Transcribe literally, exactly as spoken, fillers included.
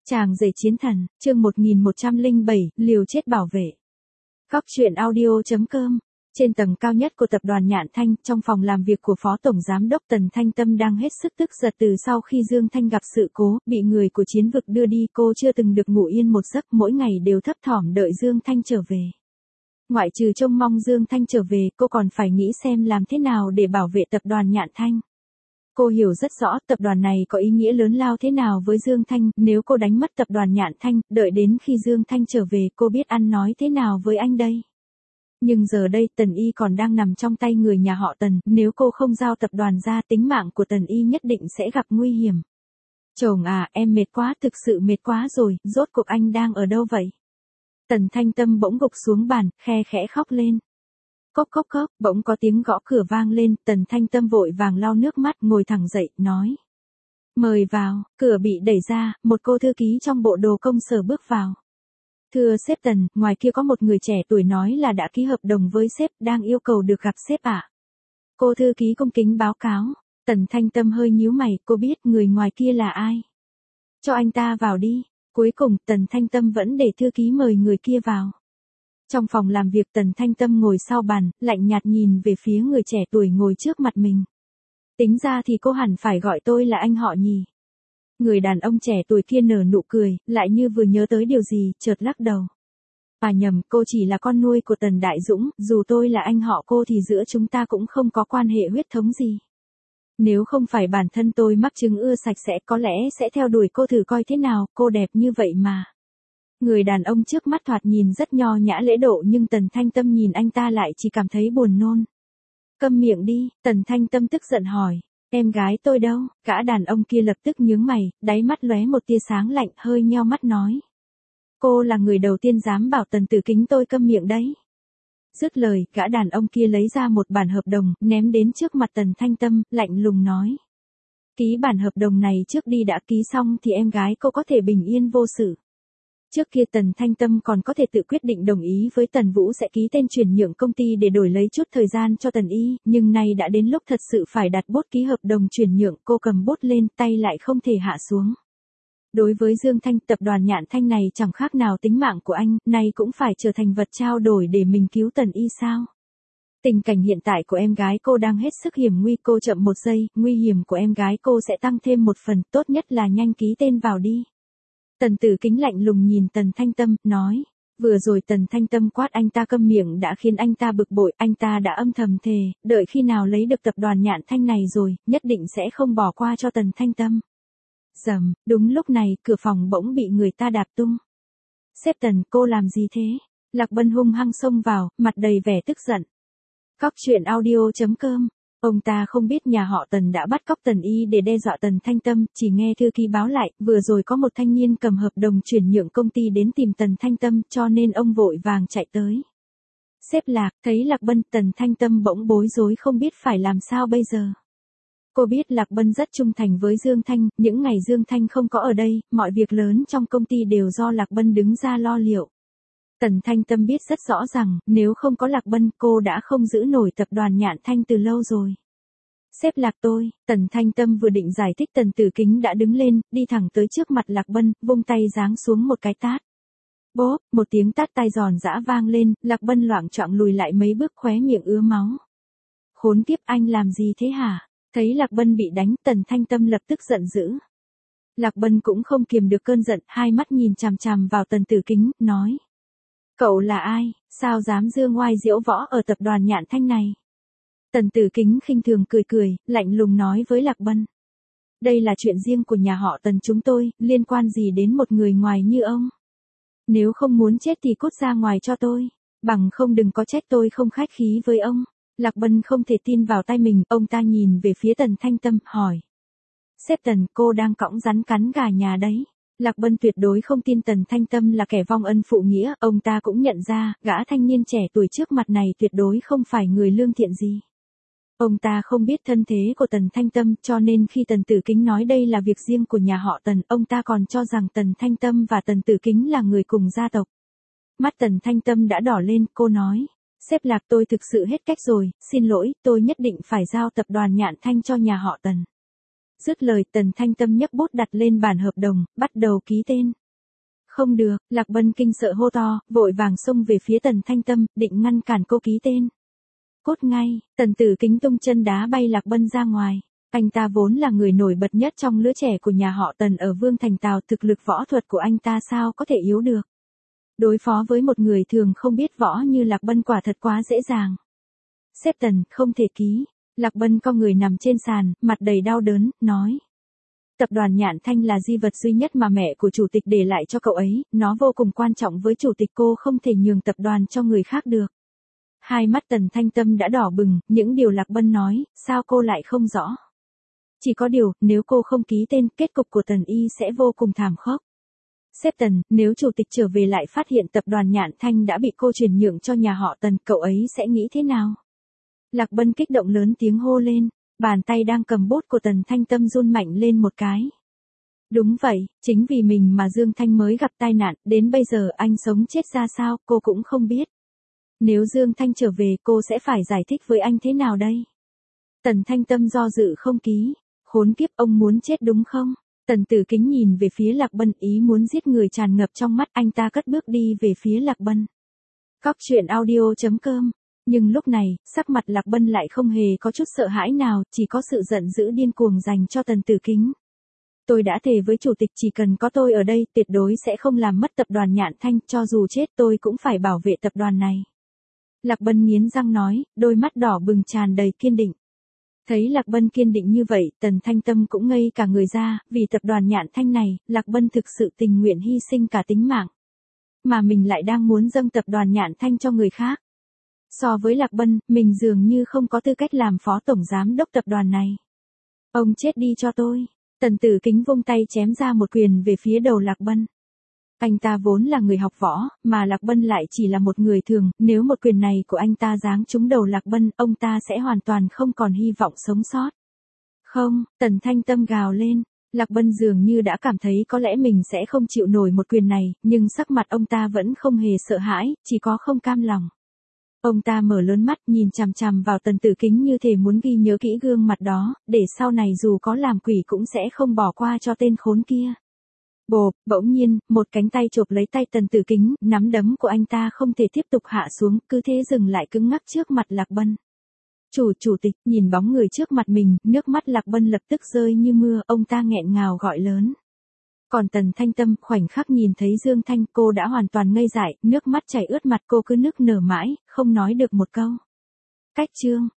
Chàng rể chiến thần, chương một nghìn một trăm lẻ bảy, liều chết bảo vệ. Góc truyện audio.com. Trên tầng cao nhất của tập đoàn Nhạn Thanh, trong phòng làm việc của Phó Tổng Giám đốc Tần Thanh Tâm đang hết sức tức giận từ sau khi Dương Thanh gặp sự cố, bị người của chiến vực đưa đi, cô chưa từng được ngủ yên một giấc, mỗi ngày đều thấp thỏm đợi Dương Thanh trở về. Ngoại trừ trông mong Dương Thanh trở về, cô còn phải nghĩ xem làm thế nào để bảo vệ tập đoàn Nhạn Thanh. Cô hiểu rất rõ tập đoàn này có ý nghĩa lớn lao thế nào với Dương Thanh, nếu cô đánh mất tập đoàn Nhạn Thanh, đợi đến khi Dương Thanh trở về cô biết ăn nói thế nào với anh đây. Nhưng giờ đây Tần Y còn đang nằm trong tay người nhà họ Tần, nếu cô không giao tập đoàn ra tính mạng của Tần Y nhất định sẽ gặp nguy hiểm. Chồng à, em mệt quá, thực sự mệt quá rồi, rốt cuộc anh đang ở đâu vậy? Tần Thanh Tâm bỗng gục xuống bàn, khe khẽ khóc lên. Cốc cốc cốc, bỗng có tiếng gõ cửa vang lên, Tần Thanh Tâm vội vàng lau nước mắt, ngồi thẳng dậy, nói. Mời vào, cửa bị đẩy ra, một cô thư ký trong bộ đồ công sở bước vào. Thưa sếp Tần, ngoài kia có một người trẻ tuổi nói là đã ký hợp đồng với sếp, đang yêu cầu được gặp sếp ạ. Cô thư ký cung kính báo cáo, Tần Thanh Tâm hơi nhíu mày, cô biết người ngoài kia là ai. Cho anh ta vào đi, cuối cùng Tần Thanh Tâm vẫn để thư ký mời người kia vào. Trong phòng làm việc Tần Thanh Tâm ngồi sau bàn, lạnh nhạt nhìn về phía người trẻ tuổi ngồi trước mặt mình. Tính ra thì cô hẳn phải gọi tôi là anh họ nhỉ. Người đàn ông trẻ tuổi kia nở nụ cười, lại như vừa nhớ tới điều gì, chợt lắc đầu. À nhầm, cô chỉ là con nuôi của Tần Đại Dũng, dù tôi là anh họ cô thì giữa chúng ta cũng không có quan hệ huyết thống gì. Nếu không phải bản thân tôi mắc chứng ưa sạch sẽ có lẽ sẽ theo đuổi cô thử coi thế nào, cô đẹp như vậy mà. Người đàn ông trước mắt thoạt nhìn rất nho nhã lễ độ nhưng Tần Thanh Tâm nhìn anh ta lại chỉ cảm thấy buồn nôn. Câm miệng đi, Tần Thanh Tâm tức giận hỏi, em gái tôi đâu? Gã đàn ông kia lập tức nhướng mày, đáy mắt lóe một tia sáng lạnh, hơi nheo mắt nói. Cô là người đầu tiên dám bảo Tần Tử Kính tôi câm miệng đấy. Dứt lời, gã đàn ông kia lấy ra một bản hợp đồng, ném đến trước mặt Tần Thanh Tâm, lạnh lùng nói. Ký bản hợp đồng này trước đi, đã ký xong thì em gái cô có thể bình yên vô sự. Trước kia Tần Thanh Tâm còn có thể tự quyết định đồng ý với Tần Vũ sẽ ký tên chuyển nhượng công ty để đổi lấy chút thời gian cho Tần Y, nhưng nay đã đến lúc thật sự phải đặt bút ký hợp đồng chuyển nhượng, cô cầm bút lên, tay lại không thể hạ xuống. Đối với Dương Thanh, tập đoàn Nhạn Thanh này chẳng khác nào tính mạng của anh, nay cũng phải trở thành vật trao đổi để mình cứu Tần Y sao? Tình cảnh hiện tại của em gái cô đang hết sức hiểm nguy, cô chậm một giây, nguy hiểm của em gái cô sẽ tăng thêm một phần, tốt nhất là nhanh ký tên vào đi. Tần Tử Kính lạnh lùng nhìn Tần Thanh Tâm, nói, vừa rồi Tần Thanh Tâm quát anh ta câm miệng đã khiến anh ta bực bội, anh ta đã âm thầm thề, đợi khi nào lấy được tập đoàn Nhạn Thanh này rồi, nhất định sẽ không bỏ qua cho Tần Thanh Tâm. Dầm, đúng lúc này, cửa phòng bỗng bị người ta đạp tung. Sếp Tần, cô làm gì thế? Lạc Bân hung hăng xông vào, mặt đầy vẻ tức giận. Góc truyện audio.com. Ông ta không biết nhà họ Tần đã bắt cóc Tần Y để đe dọa Tần Thanh Tâm, chỉ nghe thư ký báo lại, vừa rồi có một thanh niên cầm hợp đồng chuyển nhượng công ty đến tìm Tần Thanh Tâm, cho nên ông vội vàng chạy tới. Sếp Lạc, thấy Lạc Bân, Tần Thanh Tâm bỗng bối rối không biết phải làm sao bây giờ. Cô biết Lạc Bân rất trung thành với Dương Thanh, những ngày Dương Thanh không có ở đây, mọi việc lớn trong công ty đều do Lạc Bân đứng ra lo liệu. Tần Thanh Tâm biết rất rõ rằng, nếu không có Lạc Bân, cô đã không giữ nổi tập đoàn Nhạn Thanh từ lâu rồi. Sếp Lạc tôi, Tần Thanh Tâm vừa định giải thích Tần Tử Kính đã đứng lên, đi thẳng tới trước mặt Lạc Bân, vung tay giáng xuống một cái tát. Bốp, một tiếng tát tai giòn giã vang lên, Lạc Bân loạng choạng lùi lại mấy bước, khóe miệng ứa máu. Khốn kiếp, anh làm gì thế hả? Thấy Lạc Bân bị đánh, Tần Thanh Tâm lập tức giận dữ. Lạc Bân cũng không kiềm được cơn giận, hai mắt nhìn chằm chằm vào Tần Tử Kính, nói. Cậu là ai, sao dám dương oai diễu võ ở tập đoàn Nhạn Thanh này? Tần Tử Kính khinh thường cười cười, lạnh lùng nói với Lạc Bân. Đây là chuyện riêng của nhà họ Tần chúng tôi, liên quan gì đến một người ngoài như ông? Nếu không muốn chết thì cút ra ngoài cho tôi, bằng không đừng có trách tôi không khách khí với ông. Lạc Bân không thể tin vào tai mình, ông ta nhìn về phía Tần Thanh Tâm, hỏi. Sếp Tần, cô đang cõng rắn cắn gà nhà đấy. Lạc Bân tuyệt đối không tin Tần Thanh Tâm là kẻ vong ân phụ nghĩa, ông ta cũng nhận ra, gã thanh niên trẻ tuổi trước mặt này tuyệt đối không phải người lương thiện gì. Ông ta không biết thân thế của Tần Thanh Tâm, cho nên khi Tần Tử Kính nói đây là việc riêng của nhà họ Tần, ông ta còn cho rằng Tần Thanh Tâm và Tần Tử Kính là người cùng gia tộc. Mắt Tần Thanh Tâm đã đỏ lên, cô nói. Sếp Lạc tôi thực sự hết cách rồi, xin lỗi, tôi nhất định phải giao tập đoàn Nhạn Thanh cho nhà họ Tần. Dứt lời Tần Thanh Tâm nhấc bút đặt lên bản hợp đồng, bắt đầu ký tên. Không được, Lạc Bân kinh sợ hô to, vội vàng xông về phía Tần Thanh Tâm, định ngăn cản cô ký tên. Cốt ngay, Tần Tử Kính tung chân đá bay Lạc Bân ra ngoài. Anh ta vốn là người nổi bật nhất trong lứa trẻ của nhà họ Tần ở Vương Thành Tào, thực lực võ thuật của anh ta sao có thể yếu được. Đối phó với một người thường không biết võ như Lạc Bân quả thật quá dễ dàng. Sếp Tần, không thể ký. Lạc Bân co người nằm trên sàn, mặt đầy đau đớn, nói. Tập đoàn Nhạn Thanh là di vật duy nhất mà mẹ của chủ tịch để lại cho cậu ấy, nó vô cùng quan trọng với chủ tịch, cô không thể nhường tập đoàn cho người khác được. Hai mắt Tần Thanh Tâm đã đỏ bừng, những điều Lạc Bân nói, sao cô lại không rõ. Chỉ có điều, nếu cô không ký tên, kết cục của Tần Y sẽ vô cùng thảm khốc. Sếp Tần, nếu chủ tịch trở về lại phát hiện tập đoàn Nhạn Thanh đã bị cô chuyển nhượng cho nhà họ Tần, cậu ấy sẽ nghĩ thế nào? Lạc Bân kích động lớn tiếng hô lên, bàn tay đang cầm bút của Tần Thanh Tâm run mạnh lên một cái. Đúng vậy, chính vì mình mà Dương Thanh mới gặp tai nạn, đến bây giờ anh sống chết ra sao, cô cũng không biết. Nếu Dương Thanh trở về, cô sẽ phải giải thích với anh thế nào đây? Tần Thanh Tâm do dự không ký. Khốn kiếp, ông muốn chết đúng không? Tần Tử Kính nhìn về phía Lạc Bân, ý muốn giết người tràn ngập trong mắt, anh ta cất bước đi về phía Lạc Bân. Cóc truyện audio chấm com. Nhưng lúc này, sắc mặt Lạc Bân lại không hề có chút sợ hãi nào, chỉ có sự giận dữ điên cuồng dành cho Tần Tử Kính. Tôi đã thề với chủ tịch chỉ cần có tôi ở đây, tuyệt đối sẽ không làm mất tập đoàn Nhạn Thanh, cho dù chết tôi cũng phải bảo vệ tập đoàn này. Lạc Bân nghiến răng nói, đôi mắt đỏ bừng tràn đầy kiên định. Thấy Lạc Bân kiên định như vậy, Tần Thanh Tâm cũng ngây cả người ra, vì tập đoàn Nhạn Thanh này, Lạc Bân thực sự tình nguyện hy sinh cả tính mạng. Mà mình lại đang muốn dâng tập đoàn Nhạn Thanh cho người khác. So với Lạc Bân, mình dường như không có tư cách làm phó tổng giám đốc tập đoàn này. Ông chết đi cho tôi. Tần Tử Kính vung tay chém ra một quyền về phía đầu Lạc Bân. Anh ta vốn là người học võ, mà Lạc Bân lại chỉ là một người thường, nếu một quyền này của anh ta giáng trúng đầu Lạc Bân, ông ta sẽ hoàn toàn không còn hy vọng sống sót. Không, Tần Thanh Tâm gào lên, Lạc Bân dường như đã cảm thấy có lẽ mình sẽ không chịu nổi một quyền này, nhưng sắc mặt ông ta vẫn không hề sợ hãi, chỉ có không cam lòng. Ông ta mở lớn mắt nhìn chằm chằm vào Tần Tử Kính như thể muốn ghi nhớ kỹ gương mặt đó, để sau này dù có làm quỷ cũng sẽ không bỏ qua cho tên khốn kia. Bộp, bỗng nhiên, một cánh tay chộp lấy tay Tần Tử Kính, nắm đấm của anh ta không thể tiếp tục hạ xuống, cứ thế dừng lại cứng ngắc trước mặt Lạc Bân. Chủ chủ tịch, nhìn bóng người trước mặt mình, nước mắt Lạc Bân lập tức rơi như mưa, ông ta nghẹn ngào gọi lớn. Còn Tần Thanh Tâm, khoảnh khắc nhìn thấy Dương Thanh, cô đã hoàn toàn ngây dại, nước mắt chảy ướt mặt, cô cứ nức nở mãi, không nói được một câu. Cách chương.